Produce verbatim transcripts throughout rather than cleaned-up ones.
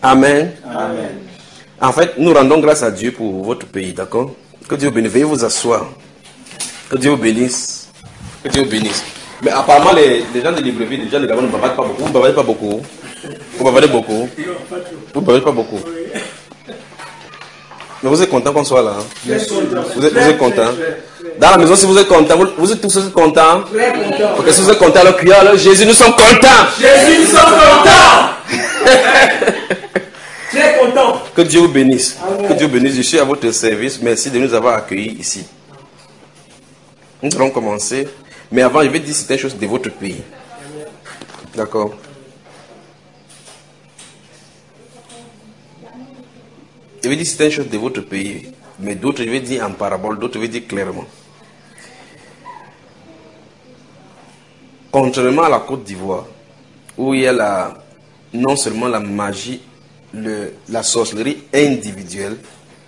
Amen. Amen. En fait, nous rendons grâce à Dieu pour votre pays, d'accord? Que Dieu vous bénisse. Veuillez vous asseoir. Que Dieu vous bénisse. Que Dieu vous bénisse. Mais apparemment, les, les gens de Libreville, les gens de Gabon ne bavardent pas beaucoup. Vous ne bavardez pas beaucoup. Vous bavardez beaucoup. Vous ne bavardez pas beaucoup. Mais vous êtes content qu'on soit là. Hein? Vous êtes, vous êtes content. Dans la maison, si vous êtes content, vous, vous êtes tous contents. Très content. Ok, si vous êtes content, alors criez alors Jésus, nous sommes contents. Jésus, nous sommes contents. Très content. Que Dieu vous bénisse. Amen. Que Dieu vous bénisse. Je suis à votre service. Merci de nous avoir accueillis ici. Nous allons commencer. Mais avant, je vais dire certaines choses de votre pays. D'accord. Je vais dire certaines choses de votre pays. Mais d'autres, je vais dire en parabole. D'autres, je vais dire clairement. Contrairement à la Côte d'Ivoire, où il y a la, non seulement la magie, le, la sorcellerie individuelle,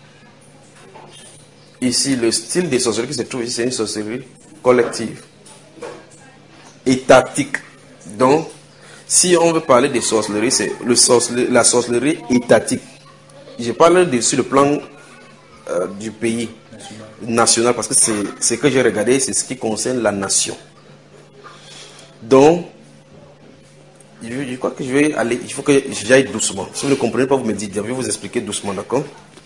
ici, le style de sorcellerie qui se trouve ici, c'est une sorcellerie collective, étatique. Donc, si on veut parler de sorcellerie, c'est le sorcellerie, la sorcellerie étatique. Je parle de, sur le plan euh, du pays national, parce que c'est ce que j'ai regardé, c'est ce qui concerne la nation. Donc, je, je crois que je vais aller, il faut que j'aille doucement. Si vous ne comprenez pas, vous me dites, je vais vous expliquer doucement, d'accord?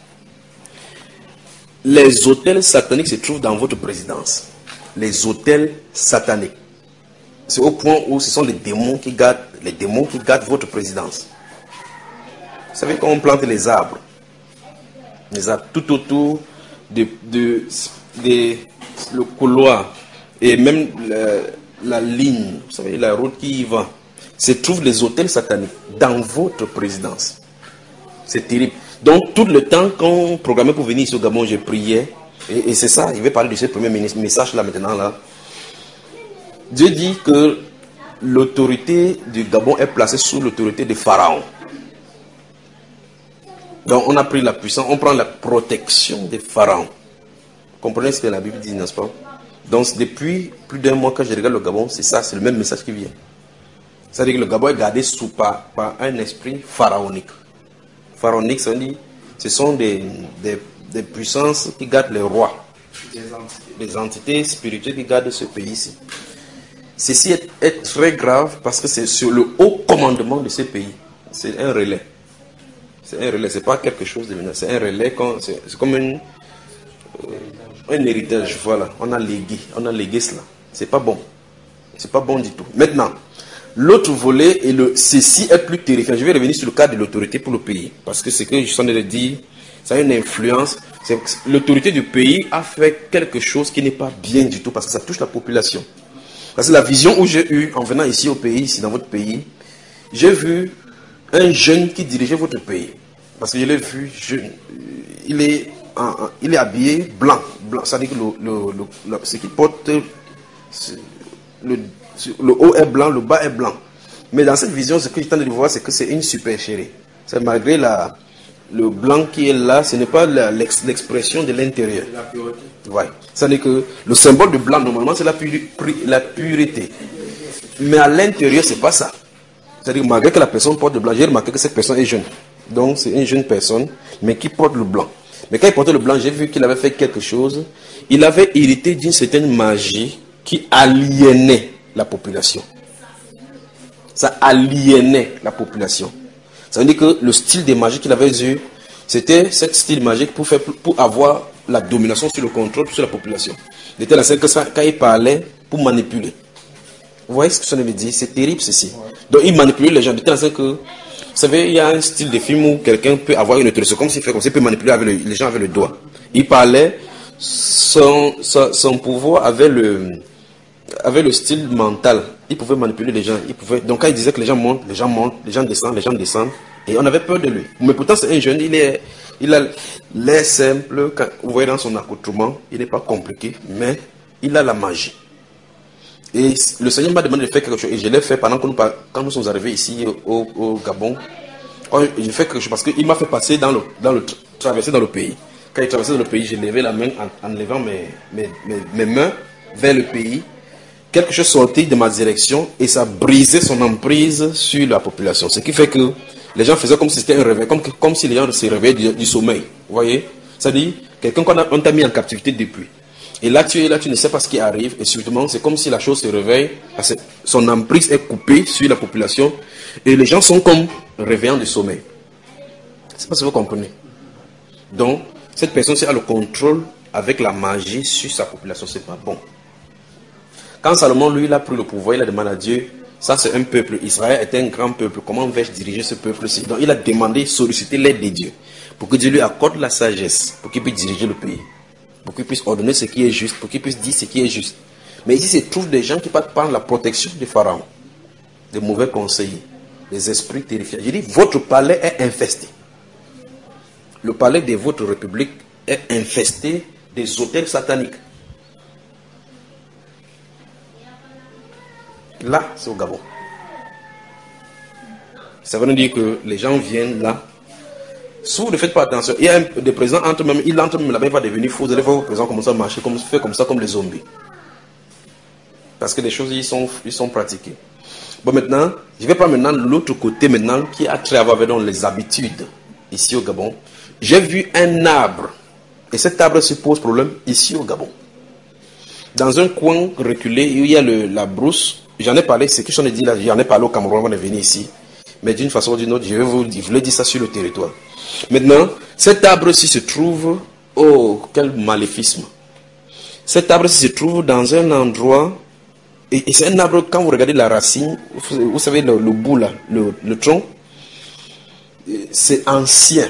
Les hôtels sataniques se trouvent dans votre présidence. Les hôtels sataniques. C'est au point où ce sont les démons qui gardent, les démons qui gardent votre présidence. Vous savez quand on plante les arbres, les arbres tout autour de, de, de le couloir et même le, la ligne, vous savez, la route qui y va, se trouvent les hôtels sataniques dans votre présidence. C'est terrible. Donc, tout le temps qu'on programmait pour venir ici au Gabon, je priais. Et, et c'est ça, je vais parler de ce premier message là maintenant. Là. Dieu dit que l'autorité du Gabon est placée sous l'autorité de Pharaon. Donc, on a pris la puissance, on prend la protection de Pharaon. Vous comprenez ce que la Bible dit, n'est-ce pas? Donc, depuis plus d'un mois que je regarde le Gabon, c'est ça, c'est le même message qui vient. C'est-à-dire que le Gabon est gardé sous par, par un esprit pharaonique. Pharaonique, ça veut dire, ce sont des, des, des puissances qui gardent les rois, des entités spirituelles qui gardent ce pays-ci. Ceci est, est très grave parce que c'est sur le haut commandement de ce pays. C'est un relais. C'est un relais, c'est pas quelque chose de menace. C'est un relais, c'est comme une, euh, un héritage. Voilà, on a légué, on a légué cela. C'est pas bon. C'est pas bon du tout. Maintenant, l'autre volet, et le ceci est plus terrifiant. Je vais revenir sur le cas de l'autorité pour le pays. Parce que ce que je suis en train de dire, ça a une influence. L'autorité du pays a fait quelque chose qui n'est pas bien du tout parce que ça touche la population. Parce que la vision où j'ai eu en venant ici au pays, ici dans votre pays, j'ai vu un jeune qui dirigeait votre pays. Parce que je l'ai vu, jeune, il est, en, il est habillé blanc. blanc. Ça veut dire que le, le, le, ce qu'il porte, le, le haut est blanc, le bas est blanc. Mais dans cette vision, ce que j'ai tenté de voir, c'est que c'est une supercherie. C'est malgré la, le blanc qui est là, ce n'est pas l'expression de l'intérieur. La pureté. Ouais. Ça veut dire que le symbole de blanc, normalement, c'est la, puri, la pureté. Mais à l'intérieur, c'est pas ça. C'est-à-dire, malgré que la personne porte le blanc, j'ai remarqué que cette personne est jeune. Donc, c'est une jeune personne, mais qui porte le blanc. Mais quand il portait le blanc, j'ai vu qu'il avait fait quelque chose. Il avait hérité d'une certaine magie qui aliénait la population. Ça aliénait la population. Ça veut dire que le style de magie qu'il avait eu, c'était ce style magique pour, faire, pour avoir la domination sur le contrôle sur la population. Il était dans ce que ça, quand il parlait, pour manipuler. Vous voyez ce que ça veut dire? C'est terrible ceci. Donc il manipulait les gens. Il était dans ce que, vous savez, il y a un style de film où quelqu'un peut avoir une autorisation, comme s'il fait comme ça, il peut manipuler avec le, les gens avec le doigt. Il parlait, son, son, son pouvoir avait le, avait le style mental. Il pouvait manipuler les gens. Il pouvait, donc quand il disait que les gens montent, les gens montent, les gens descendent, les gens descendent. Et on avait peur de lui. Mais pourtant c'est un jeune, il est, il a l'air simple, quand vous voyez dans son accoutrement, il n'est pas compliqué, mais il a la magie. Et le Seigneur m'a demandé de faire quelque chose, et je l'ai fait pendant que nous, quand nous sommes arrivés ici au, au Gabon. J'ai fait quelque chose parce qu'il m'a fait passer dans le, dans le, traverser dans le pays. Quand il traversait dans le pays, j'ai levé la main en, en levant mes, mes, mes, mes mains vers le pays. Quelque chose sortit de ma direction et ça brisait son emprise sur la population. Ce qui fait que les gens faisaient comme si c'était un réveil, comme, comme si les gens se réveillaient du, du sommeil. Vous voyez? C'est-à-dire, quelqu'un qu'on t'a mis en captivité depuis. Et là, tu es là, tu ne sais pas ce qui arrive. Et subitement, c'est comme si la chose se réveille. Parce que son emprise est coupée sur la population. Et les gens sont comme réveillants du sommeil. C'est pas ce que vous comprenez. Donc, cette personne a le contrôle avec la magie sur sa population. C'est pas bon. Quand Salomon, lui, il a pris le pouvoir, il a demandé à Dieu, ça c'est un peuple, Israël est un grand peuple, comment vais-je diriger ce peuple-ci? Donc il a demandé, sollicité l'aide de Dieu, pour que Dieu lui accorde la sagesse, pour qu'il puisse diriger le pays, pour qu'il puisse ordonner ce qui est juste, pour qu'il puisse dire ce qui est juste. Mais ici se trouvent des gens qui partent par la protection du pharaon, des mauvais conseillers, des esprits terrifiants. Je dis, votre palais est infesté. Le palais de votre république est infesté des hôtels sataniques. Là, c'est au Gabon. Ça veut dire que les gens viennent là. Si vous ne faites pas attention, il y a un, des présidents entre même, il entre même là-bas, il va devenir fou. Vous allez voir vos présidents commencer à marcher, comme, faire comme ça, comme les zombies. Parce que les choses, ils sont, ils sont pratiquées. Bon, maintenant, je vais prendre maintenant l'autre côté maintenant, qui a trait à voir avec donc, les habitudes ici au Gabon. J'ai vu un arbre, et cet arbre se pose problème ici au Gabon. Dans un coin reculé, il y a le, la brousse. J'en ai parlé, c'est que j'en ai dit là, j'en ai parlé au Cameroun avant de venir ici. Mais d'une façon ou d'une autre, je vais vous dire, je voulais dire ça sur le territoire. Maintenant, cet arbre-ci se trouve, oh, quel maléfisme. Cet arbre-ci se trouve dans un endroit, et, et c'est un arbre, quand vous regardez la racine, vous, vous savez, le, le bout là, le, le tronc, c'est ancien.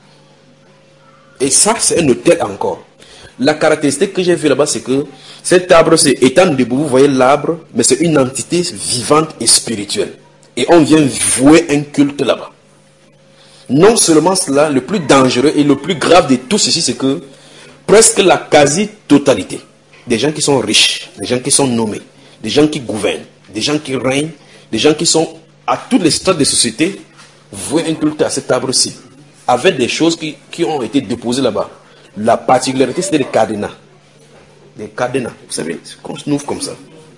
Et ça, c'est un hôtel encore. La caractéristique que j'ai vue là-bas, c'est que cet arbre, c'est étant debout, vous voyez l'arbre, mais c'est une entité vivante et spirituelle. Et on vient vouer un culte là-bas. Non seulement cela, le plus dangereux et le plus grave de tout ceci, c'est que presque la quasi-totalité des gens qui sont riches, des gens qui sont nommés, des gens qui gouvernent, des gens qui règnent, des gens qui sont à tous les stades de société, vouer un culte à cet arbre-ci, avec des choses qui, qui ont été déposées là-bas. La particularité, c'était les cadenas. Des cadenas, vous savez, qu'on se ouvre comme ça.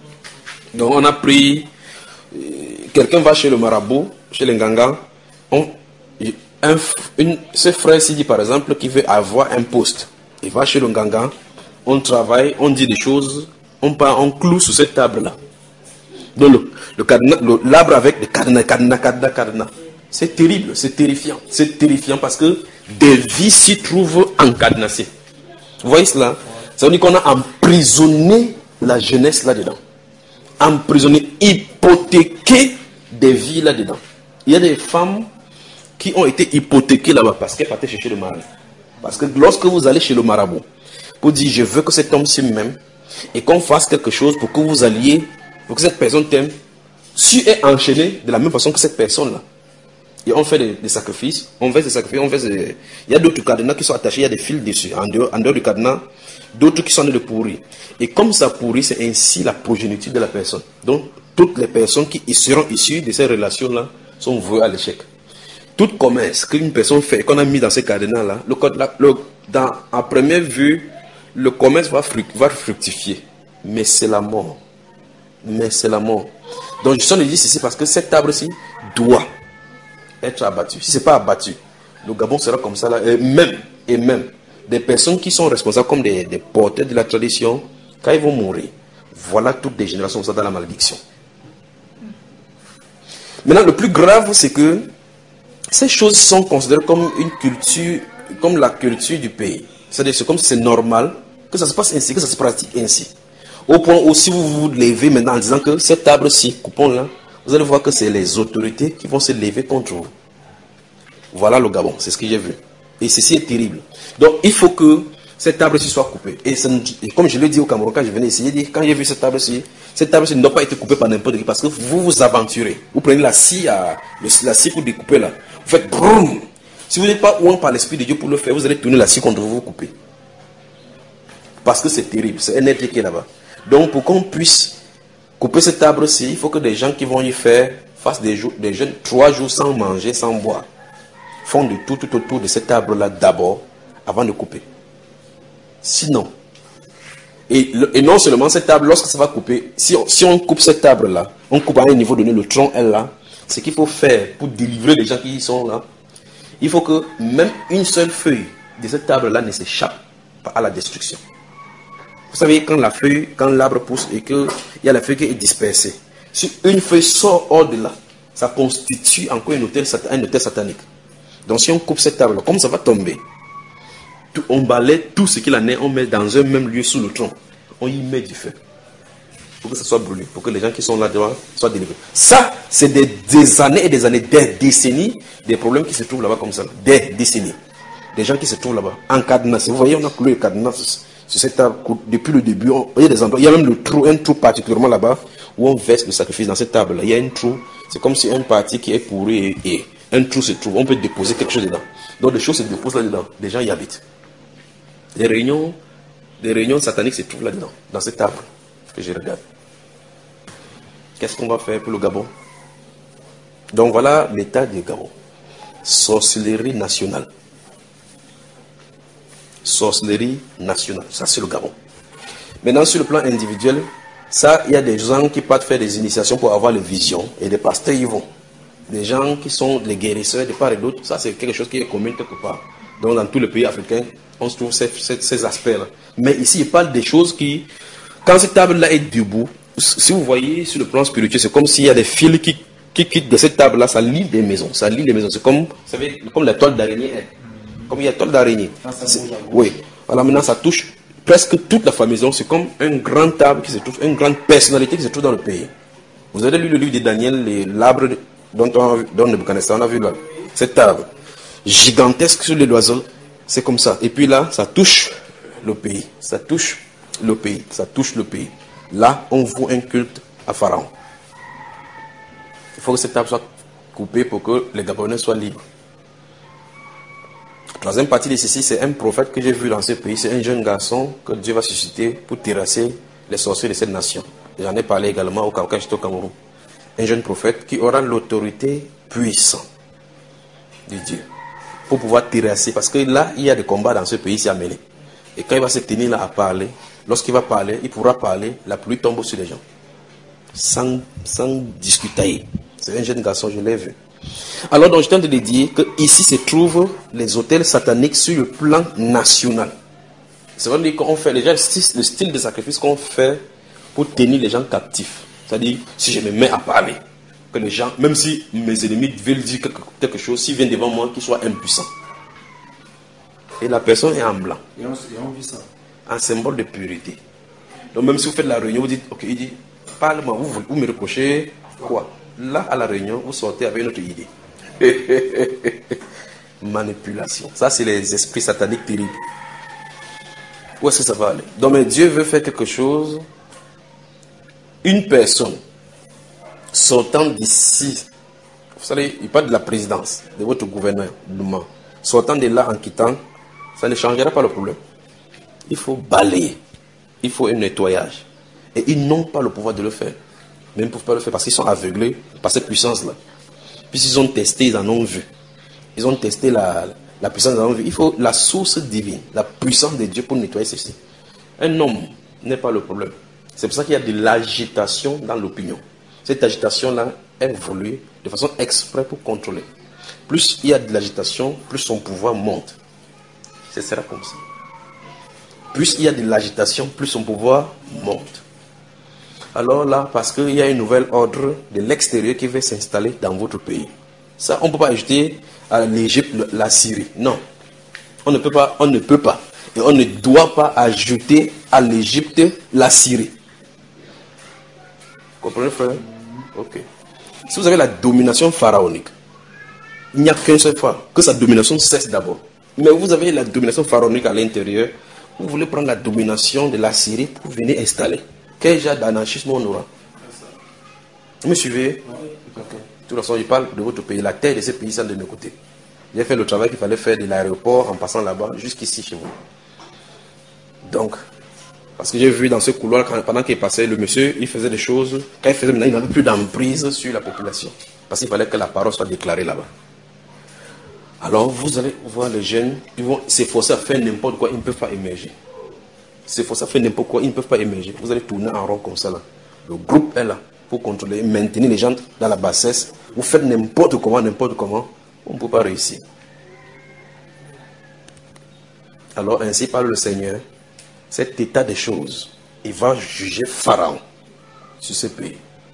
Donc on a pris, euh, quelqu'un va chez le marabout, chez les Nganga, on, un, une, ce frère-ci dit par exemple qu'il veut avoir un poste. Il va chez le Nganga, on travaille, on dit des choses, on part, on cloue sur cette table-là. Donc le, le cadenas, le, l'arbre avec des cadenas, cadenas, cadenas, cadenas. C'est terrible, c'est terrifiant. C'est terrifiant parce que des vies s'y trouvent encadenassées. Vous voyez cela? Ça veut dire qu'on a emprisonné la jeunesse là-dedans. Emprisonné, hypothéqué des vies là-dedans. Il y a des femmes qui ont été hypothéquées là-bas parce qu'elles partaient chercher le mari. Parce que lorsque vous allez chez le marabout, pour dire je veux que cet homme-ci m'aime et qu'on fasse quelque chose pour que vous alliez, pour que cette personne t'aime, tu es enchaîné de la même façon que cette personne-là. Et on fait des, des sacrifices, on fait des sacrifices, on fait des... Il y a d'autres cadenas qui sont attachés, il y a des fils dessus, en dehors, en dehors du cadenas, d'autres qui sont de pourrir. Et comme ça pourrit, c'est ainsi la progéniture de la personne. Donc, toutes les personnes qui seront issues de ces relations-là sont vouées à l'échec. Toute commerce qu'une personne fait, qu'on a mis dans ces cadenas-là, le, le, dans, à première vue, le commerce va, fruct, va fructifier. Mais c'est la mort. Mais c'est la mort. Donc, je suis en train de dire ceci parce que cet arbre-ci doit être abattu. Si ce n'est pas abattu, le Gabon sera comme ça là. Et même, et même, des personnes qui sont responsables comme des, des porteurs de la tradition, quand ils vont mourir, voilà toutes des générations ça dans la malédiction. Maintenant, le plus grave, c'est que ces choses sont considérées comme une culture, comme la culture du pays. C'est-à-dire, c'est comme si c'est normal que ça se passe ainsi, que ça se pratique ainsi. Au point où si vous vous levez maintenant en disant que cet arbre-ci, coupons-là, vous allez voir que c'est les autorités qui vont se lever contre vous. Voilà le Gabon, c'est ce que j'ai vu. Et ceci est terrible. Donc il faut que cet arbre-ci soit coupé. Et, et comme je l'ai dit au Cameroun, quand je venais ici, j'ai dit, quand j'ai vu cet arbre-ci, cet arbre-ci ne doit pas être coupé par n'importe qui, parce que vous vous aventurez. Vous prenez la scie, à, la scie pour découper là. Vous faites broum. Si vous n'êtes pas ouin par l'Esprit de Dieu pour le faire, vous allez tourner la scie contre vous, vous couper. Parce que c'est terrible, c'est un être qui est là-bas. Donc pour qu'on puisse couper cet arbre-ci, il faut que des gens qui vont y faire fassent des, jours, des jeunes trois jours sans manger, sans boire. Font de tout, tout autour de cet arbre-là d'abord, avant de couper. Sinon, et, et non seulement cet arbre, lorsque ça va couper, si on, si on coupe cet arbre-là, on coupe à un niveau donné, le tronc est là, ce qu'il faut faire pour délivrer les gens qui sont là, il faut que même une seule feuille de cette table-là ne s'échappe pas à la destruction. Vous savez, quand la feuille, quand l'arbre pousse et qu'il y a la feuille qui est dispersée, si une feuille sort hors de là, ça constitue encore un autel, un autel satanique. Donc si on coupe cette table, comme ça va tomber, tout, on balaie tout ce qu'il en est, on met dans un même lieu sous le tronc. On y met du feu. Pour que ça soit brûlé, pour que les gens qui sont là devant soient délivrés. Ça, c'est des, des années et des années, des décennies, des problèmes qui se trouvent là-bas comme ça. Des décennies. Des gens qui se trouvent là-bas. En cadenas. Vous voyez, on a cloué le cadenas sur cette table depuis le début. On, il y a des endroits, il y a même le trou, un trou particulièrement là-bas où on verse le sacrifice dans cette table-là. Il y a un trou. C'est comme si un parti qui est pourri et, et un trou se trouve. On peut déposer quelque chose dedans. Donc les choses se déposent là-dedans. Les gens y habitent. Les réunions, les réunions sataniques se trouvent là-dedans, dans cette table que je regarde. Qu'est-ce qu'on va faire pour le Gabon? Donc voilà l'état du Gabon. Sorcellerie nationale. Sorcellerie nationale. Ça, c'est le Gabon. Maintenant, sur le plan individuel, ça, il y a des gens qui partent faire des initiations pour avoir les visions. Et des pasteurs y vont. Des gens qui sont les guérisseurs de part et d'autre. Ça, c'est quelque chose qui est commun quelque part. Donc, dans tous les pays africains, on se trouve ces, ces, ces aspects-là. Mais ici, il parle des choses qui... Quand cette table-là est debout, si vous voyez sur le plan spirituel, c'est comme s'il y a des fils qui, qui quittent de cette table-là, ça lie des maisons. Ça lie des maisons. C'est comme, vous savez, comme la toile d'araignée est. Comme il y a toile d'araignée. Oui. Alors maintenant, ça touche presque toute la famille. C'est comme un grand table qui se trouve, une grande personnalité qui se trouve dans le pays. Vous avez lu le livre de Daniel, l'arbre dont on, dont Nebuchadnezzar, on a vu là. Cette table gigantesque sur les oiseaux, c'est comme ça. Et puis là, ça touche le pays. Ça touche le pays. Ça touche le pays. Là, on voue un culte à Pharaon. Il faut que cette table soit coupée pour que les Gabonais soient libres. La troisième partie de ceci, c'est un prophète que j'ai vu dans ce pays. C'est un jeune garçon que Dieu va susciter pour terrasser les sorciers de cette nation. J'en ai parlé également au Caucase, au Cameroun. Un jeune prophète qui aura l'autorité puissante de Dieu pour pouvoir terrasser. Parce que là, il y a des combats dans ce pays ici à mener. Et quand il va se tenir là à parler, lorsqu'il va parler, il pourra parler, la pluie tombe sur les gens. Sans, sans discuter. C'est un jeune garçon, je l'ai vu. Alors, donc, je tente de dire qu'ici se trouvent les hôtels sataniques sur le plan national. C'est vrai qu'on fait déjà le style de sacrifice qu'on fait pour tenir les gens captifs. C'est-à-dire, si je me mets à parler, que les gens, même si mes ennemis veulent dire quelque, quelque chose, s'ils viennent devant moi, qu'ils soient impuissants. Et la personne est en blanc. Et on, et on vit ça. Un symbole de pureté. Donc même si vous faites la réunion, vous dites, ok, il dit, parle-moi, vous, vous me reprochez quoi? Là, à la réunion, vous sortez avec une autre idée. Manipulation. Ça, c'est les esprits sataniques terribles. Où est-ce que ça va aller? Donc, mais Dieu veut faire quelque chose. Une personne sortant d'ici, vous savez, il parle de la présidence, de votre gouvernement, sortant de là en quittant, ça ne changera pas le problème. Il faut balayer. Il faut un nettoyage. Et ils n'ont pas le pouvoir de le faire. Mais ils ne peuvent pas le faire parce qu'ils sont aveuglés par cette puissance-là. Puisqu'ils ont testé, ils en ont vu. Ils ont testé la, la puissance, ils en ont vu. Il faut la source divine, la puissance de Dieu pour nettoyer ceci. Un homme n'est pas le problème. C'est pour ça qu'il y a de l'agitation dans l'opinion. Cette agitation-là est voulue de façon exprès pour contrôler. Plus il y a de l'agitation, plus son pouvoir monte. Ce sera comme ça. Plus il y a de l'agitation, plus son pouvoir monte. Alors là, parce qu'il y a un nouvel ordre de l'extérieur qui va s'installer dans votre pays. Ça, on ne peut pas ajouter à l'Égypte la Syrie. Non. On ne peut pas, on ne peut pas. Et on ne doit pas ajouter à l'Égypte la Syrie. Vous comprenez, frère? Ok. Si vous avez la domination pharaonique, il n'y a qu'une seule fois que sa domination cesse d'abord. Mais vous avez la domination pharaonique à l'intérieur. Vous voulez prendre la domination de la Syrie pour venir installer. Quel genre d'anarchisme on aura? Vous me suivez? De toute façon, je parle de votre pays. La terre de ce pays, c'est de mes côtés. J'ai fait le travail qu'il fallait faire de l'aéroport en passant là-bas, jusqu'ici chez vous. Donc, parce que j'ai vu dans ce couloir, quand, pendant qu'il passait, le monsieur, il faisait des choses. Quand il faisait, maintenant, il n'avait plus d'emprise sur la population. Parce qu'il fallait que la parole soit déclarée là-bas. Alors, vous allez voir les jeunes, ils vont s'efforcer à faire n'importe quoi, ils ne peuvent pas émerger. S'efforcer à faire n'importe quoi, ils ne peuvent pas émerger. Vous allez tourner en rond comme ça là. Le groupe est là. pour contrôler, maintenir les gens dans la bassesse. Vous faites n'importe comment, n'importe comment, on ne peut pas réussir. Alors ainsi parle le Seigneur, cet état des choses, il va juger Pharaon sur ce pays.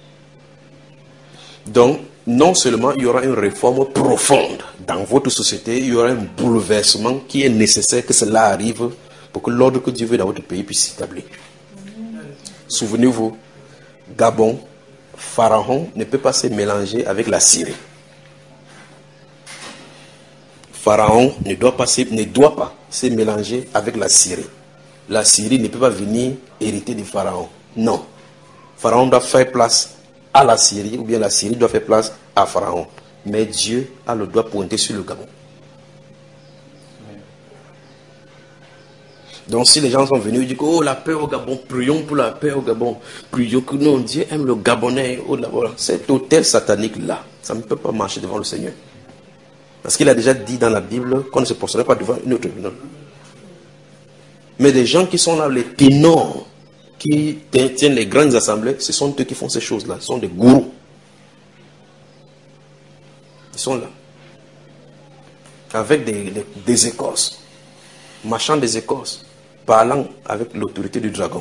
Donc, non seulement il y aura une réforme profonde dans votre société, il y aura un bouleversement qui est nécessaire que cela arrive pour que l'ordre que Dieu veut dans votre pays puisse s'établir. Souvenez-vous, Gabon, Pharaon ne peut pas se mélanger avec la Syrie. Pharaon ne doit pas se, ne doit pas se mélanger avec la Syrie. La Syrie ne peut pas venir hériter de Pharaon. Non. Pharaon doit faire place à la Syrie, ou bien la Syrie doit faire place à Pharaon. Mais Dieu a le doigt pointé sur le Gabon. Donc si les gens sont venus et disent, oh la paix au Gabon, prions pour la paix au Gabon, prions que non, Dieu aime le Gabonais, oh là, voilà. Cet hôtel satanique-là, ça ne peut pas marcher devant le Seigneur. Parce qu'il a déjà dit dans la Bible qu'on ne se posterait pas devant une autre. Non. Mais les gens qui sont là, les ténors, qui tiennent les grandes assemblées, ce sont eux qui font ces choses-là. Ce sont des gourous. Ils sont là. Avec des, des, des écorces. Marchant des écorces. Parlant avec l'autorité du dragon.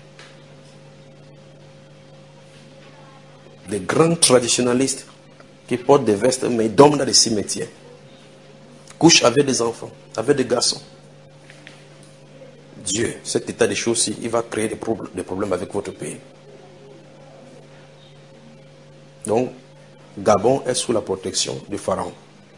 Des grands traditionalistes qui portent des vestes, mais dorment dans des cimetières. Couchent avec des enfants, avec des garçons. Dieu, cet état des choses-ci, il va créer des, pro des problèmes avec votre pays. Donc, Gabon est sous la protection du Pharaon.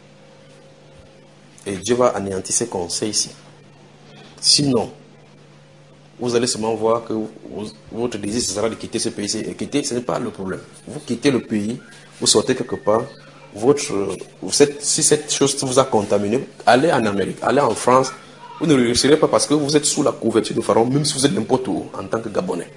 Et Dieu va anéantir ses conseils ici. Sinon, vous allez seulement voir que vous, votre désir ce sera de quitter ce pays. Et quitter, ce n'est pas le problème. Vous quittez le pays, vous sortez quelque part, votre, cette, si cette chose vous a contaminé, allez en Amérique, allez en France. Vous ne réussirez pas parce que vous êtes sous la couverture de Pharaon, même si vous êtes n'importe où, en tant que Gabonais.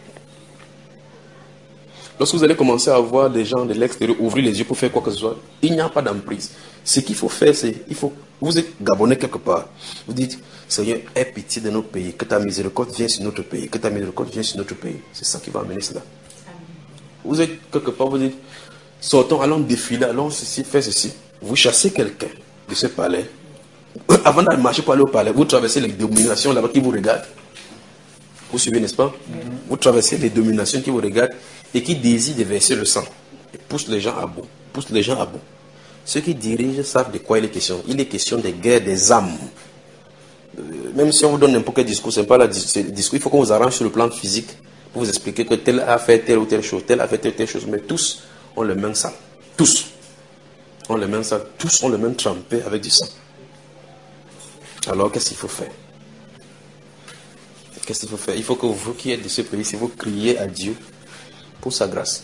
Lorsque vous allez commencer à voir des gens de l'extérieur ouvrir les yeux pour faire quoi que ce soit, il n'y a pas d'emprise. Ce qu'il faut faire, c'est, il faut, vous êtes Gabonais quelque part. Vous dites, Seigneur, aie pitié de notre pays, que ta miséricorde vienne sur notre pays, que ta miséricorde vienne sur notre pays. C'est ça qui va amener cela. Vous êtes quelque part, vous dites, sortons, allons défiler, allons ceci, faire ceci. Vous chassez quelqu'un de ce palais. Avant d'aller marcher pour aller au palais, vous traversez les dominations là-bas qui vous regardent. Vous suivez, n'est-ce pas? Mm-hmm. Vous traversez les dominations qui vous regardent et qui désirent de verser le sang. Et poussent les gens à bout. Poussent les gens à bout. Ceux qui dirigent savent de quoi il est question. Il est question des guerres des âmes. Euh, même si on vous donne n'importe quel discours, ce n'est pas le discours. Il faut qu'on vous arrange sur le plan physique pour vous expliquer que tel a fait telle ou telle chose, tel a fait telle ou telle chose. Mais tous ont le même sang. Tous ont le même sang. Tous ont le même trempé avec du sang. Alors, qu'est-ce qu'il faut faire? Qu'est-ce qu'il faut faire? Il faut que vous qui êtes de ce pays, si vous criez à Dieu pour sa grâce.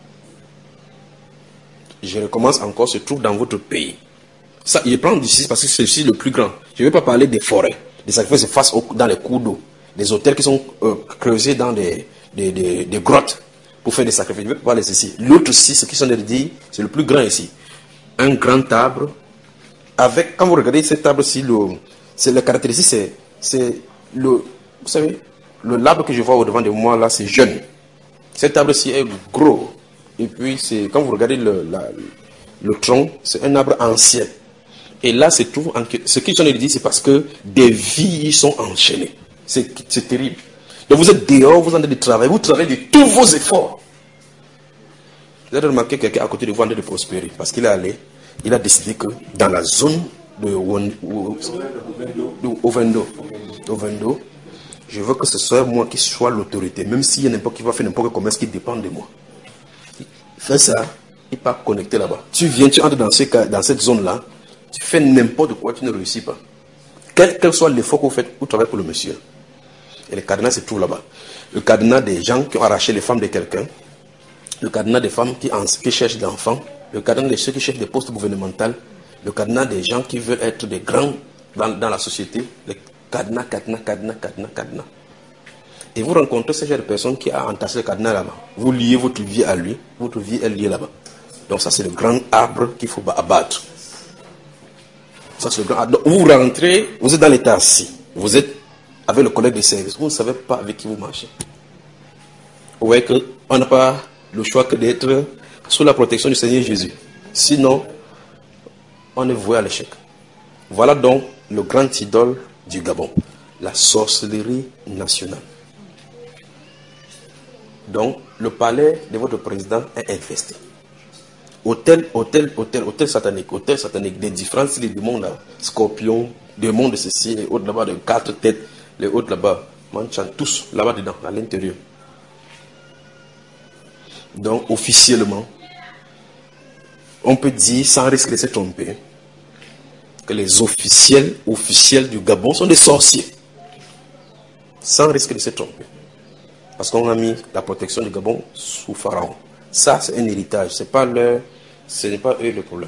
Je recommence encore, se trouve dans votre pays. Ça, il prend d'ici parce que c'est ici le plus grand. Je ne vais pas parler des forêts, des sacrifices se fassent dans les cours d'eau, des hôtels qui sont euh, creusés dans des, des, des, des grottes pour faire des sacrifices. Je ne vais pas parler ceci. L'autre ici, ce qu'ils sont de dire, c'est le plus grand ici. Un grand arbre, avec, quand vous regardez cet arbre-ci, le. C'est le caractéristique, c'est le, vous savez, le l'arbre que je vois au devant de moi là, c'est jeune. Cet arbre-ci est gros. Et puis, c'est quand vous regardez le, la, le tronc, c'est un arbre ancien. Et là, c'est tout. En, ce qu'ils sont dit, c'est parce que des vies sont enchaînées. C'est terrible. Donc, vous êtes dehors, vous en train de travailler, vous travaillez de tous vos efforts. Vous avez remarqué quelqu'un à côté de vous en train de prospérer. Parce qu'il est allé, il a décidé que dans la zone de Ovendo, Ovendo, je veux que ce soit moi qui sois l'autorité, même s'il y a n'importe qui va faire n'importe quel commerce qui dépend de moi. Fais ça, il n'est pas connecté là-bas. Tu viens, tu entres dans, ce cas, dans cette zone-là, tu fais n'importe quoi, tu ne réussis pas. Quel, quel soit l'effort que vous faites, vous travaillez pour le monsieur. Et le cadenas se trouve là-bas. Le cadenas des gens qui ont arraché les femmes de quelqu'un, le cadenas des femmes qui, en, qui cherchent des enfants, le cadenas de ceux qui cherchent des postes gouvernementaux, le cadenas des gens qui veulent être des grands dans, dans la société, le cadenas, cadenas, cadenas, cadenas, cadenas. Et vous rencontrez ce genre de personne qui a entassé le cadenas là-bas. Vous liez votre vie à lui, votre vie est liée là-bas. Donc ça c'est le grand arbre qu'il faut abattre. Ça c'est le grand arbre. Donc, vous rentrez, vous êtes dans l'état assis. Vous êtes avec le collègue de service. Vous ne savez pas avec qui vous marchez. Vous voyez qu'on n'a pas le choix que d'être sous la protection du Seigneur Jésus. Sinon, on est voué à l'échec. Voilà donc le grand idole du Gabon, la sorcellerie nationale. Donc, le palais de votre président est infesté. Hôtel, hôtel, hôtel, hôtel satanique, hôtel satanique, des différents styles du monde là, scorpions, démons de ceci, les autres là-bas de quatre têtes, les autres là-bas, manchan, tous là-bas dedans, à l'intérieur. Donc, officiellement, on peut dire, sans risque de se tromper, que les officiels, officiels du Gabon sont des sorciers. Sans risque de se tromper. Parce qu'on a mis la protection du Gabon sous Pharaon. Ça, c'est un héritage. C'est pas leur, ce n'est pas eux le problème.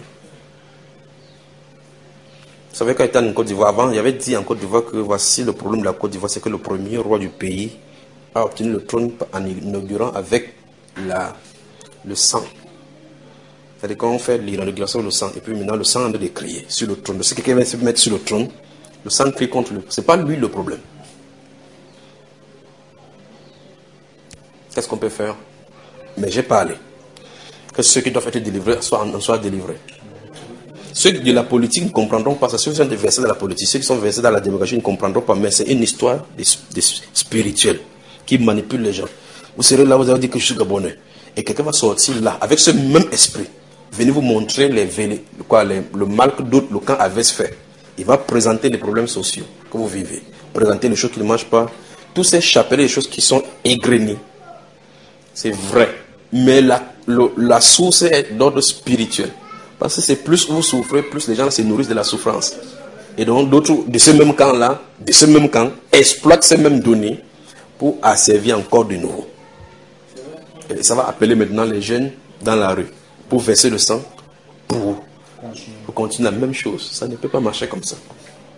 Vous savez, quand il était en Côte d'Ivoire, avant, il y avait dit en Côte d'Ivoire que voici le problème de la Côte d'Ivoire, c'est que le premier roi du pays a obtenu le trône en inaugurant avec la, le sang. C'est-à-dire quand on fait l'inauguration le sang, et puis maintenant le sang est décrié sur le trône. Si quelqu'un vient se mettre sur le trône, le sang crie contre lui. Ce n'est pas lui le problème. Qu'est-ce qu'on peut faire? Mais j'ai parlé. Que ceux qui doivent être délivrés soient, en soient délivrés. Ceux de la politique ne comprendront pas ça. Ceux qui sont versés dans la politique, ceux qui sont versés dans la démocratie ne comprendront pas. Mais c'est une histoire de, de spirituelle qui manipule les gens. Vous serez là, vous allez dire que je suis gabonais. Et quelqu'un va sortir là, avec ce même esprit. Venez vous montrer les, les, quoi, les, le mal que d'autres, le camp avait fait. Il va présenter les problèmes sociaux que vous vivez. Présenter les choses qui ne marchent pas. Tous ces chapelets, les choses qui sont égrenées. C'est vrai. Mais la, le, la source est d'ordre spirituel. Parce que c'est plus vous souffrez, plus les gens se nourrissent de la souffrance. Et donc d'autres de ce même camp-là, de ce même camp, exploitent ces mêmes données pour asservir encore de nouveau. Et ça va appeler maintenant les jeunes dans la rue pour verser le sang, pour, pour continuer la même chose. Ça ne peut pas marcher comme ça.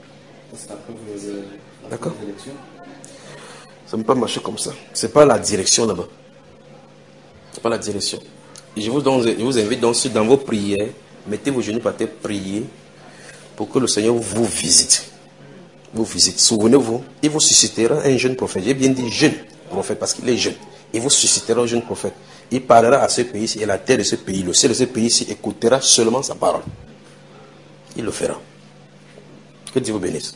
D'accord? Ça ne peut pas marcher comme ça. Ce n'est pas la direction là-bas. Ce n'est pas la direction. Et je vous, donc, je vous invite donc, dans vos prières, mettez vos genoux par terre, priez pour que le Seigneur vous visite. Vous visite. Souvenez-vous, il vous suscitera un jeune prophète. J'ai bien dit jeune prophète parce qu'il est jeune. Il vous suscitera un jeune prophète. Il parlera à ce pays-ci et la terre de ce pays, le ciel de ce pays-ci écoutera seulement sa parole. Il le fera. Que Dieu vous bénisse.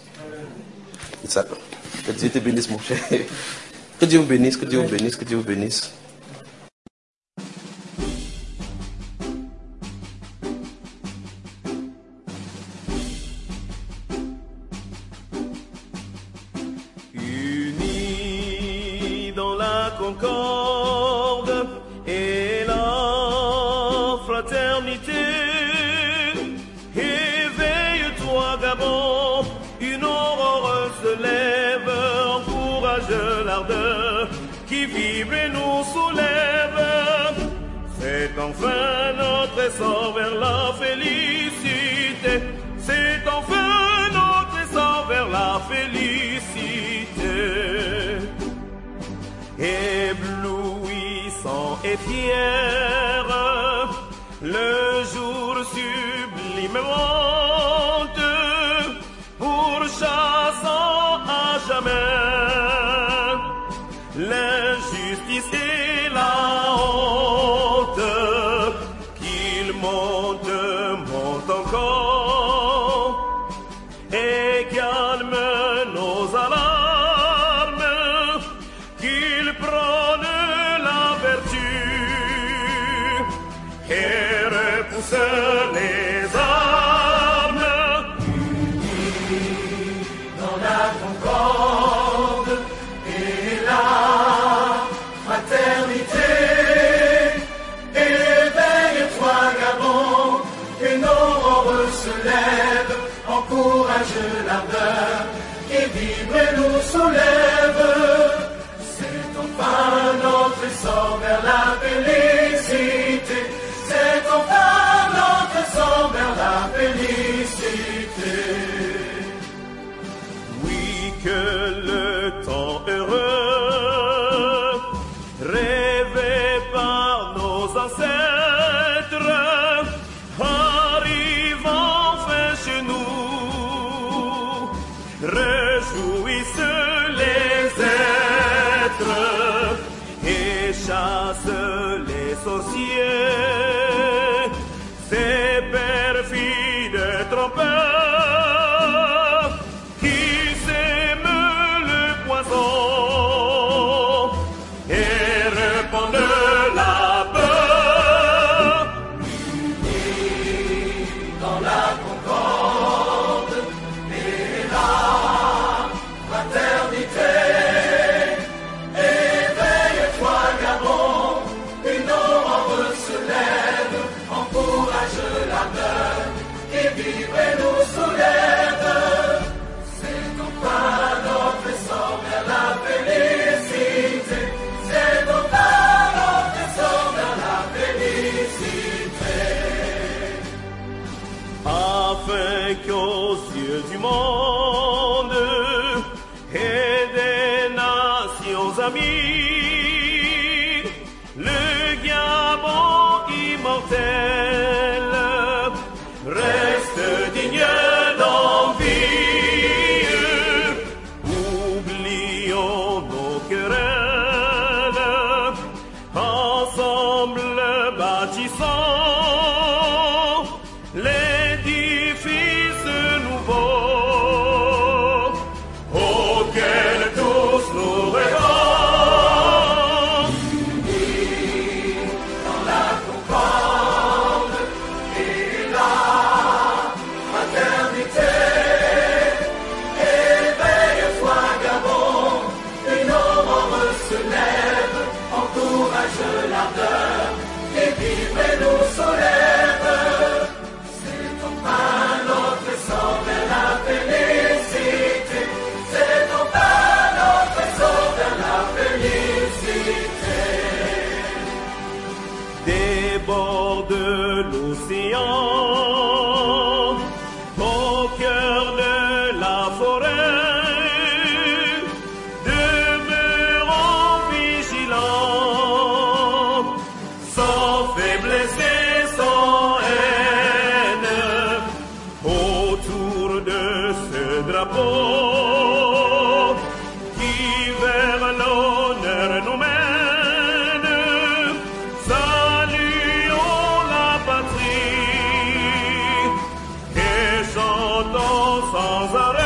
Que Dieu te bénisse, mon cher. Que Dieu vous bénisse, que Dieu vous bénisse, que Dieu vous bénisse. Unis dans la concorde et la fraternité, éveille-toi Gabon, une aurore se lève, encourage l'ardeur qui vibre et nous soulève. C'est enfin notre essor vers la félicité, c'est enfin notre essor vers la félicité. Éblouissant et fier, le jour sublime monte, pourchassant à jamais l'injustice et la honte. Qu'il monte, monte encore et calme nos alarmes, qu'il prône la vertu et repousse les armes. Unis dans la concorde et la fraternité, éveille-toi Gabon, que nos aurores se lèvent, encourage l'ardeur qui vibre et nous soulève. C'est enfin notre essor vers la félicité, c'est enfin notre essor vers la félicité. Oui, que le temps heureux rêvé par nos ancêtres arrive enfin chez nous. Réjouissent les êtres et chassent les du monde et des nations amies, le Gabon immortel reste digne d'envie. Oublions nos querelles, ensemble bâtissons l'édifice nouveau auquel tous nous rêvons. Unis dans la concorde et la fraternité, éveille-toi Gabon, une aurore se lève, encourage l'ardeur et vive nous soulève. C'est enfin notre essor vers la félicité, c'est enfin notre essor vers la félicité. Des bords de l'océan, au cœur de la forêt, demeurons vigilants, sans faiblesse et sans haine, autour de ce drapeau qui vers l'honneur nous mène. Saluons la patrie et chantons sans arrêt.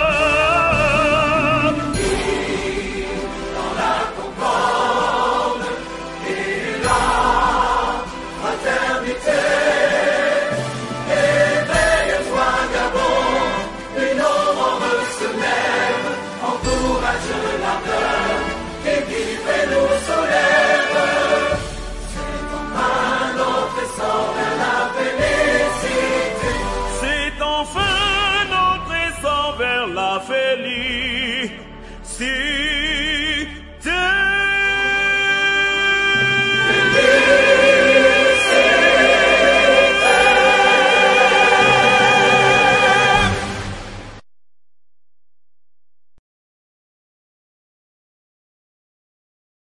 Dans la concorde et la fraternité, éveille-toi Gabon, une aurore se lève, encourage l'ardeur et vive nous soulève. C'est enfin notre essor vers la félicité. C'est enfin notre essor vers la félicité.